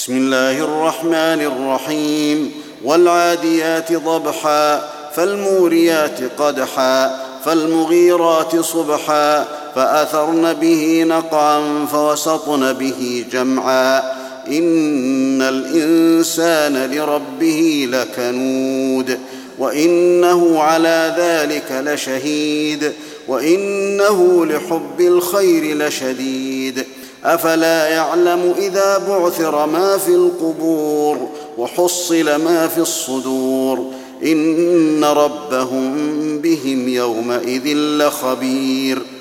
بسم الله الرحمن الرحيم والعاديات ضبحا فالموريات قدحا فالمغيرات صبحا فأثرن به نقعا فوسطن به جمعا إن الإنسان لربه لكنود وإنه على ذلك لشهيد وإنه لحب الخير لشديد أفلا يعلم إذا بعثر ما في القبور وحصل ما في الصدور إن ربهم بهم يومئذ لخبير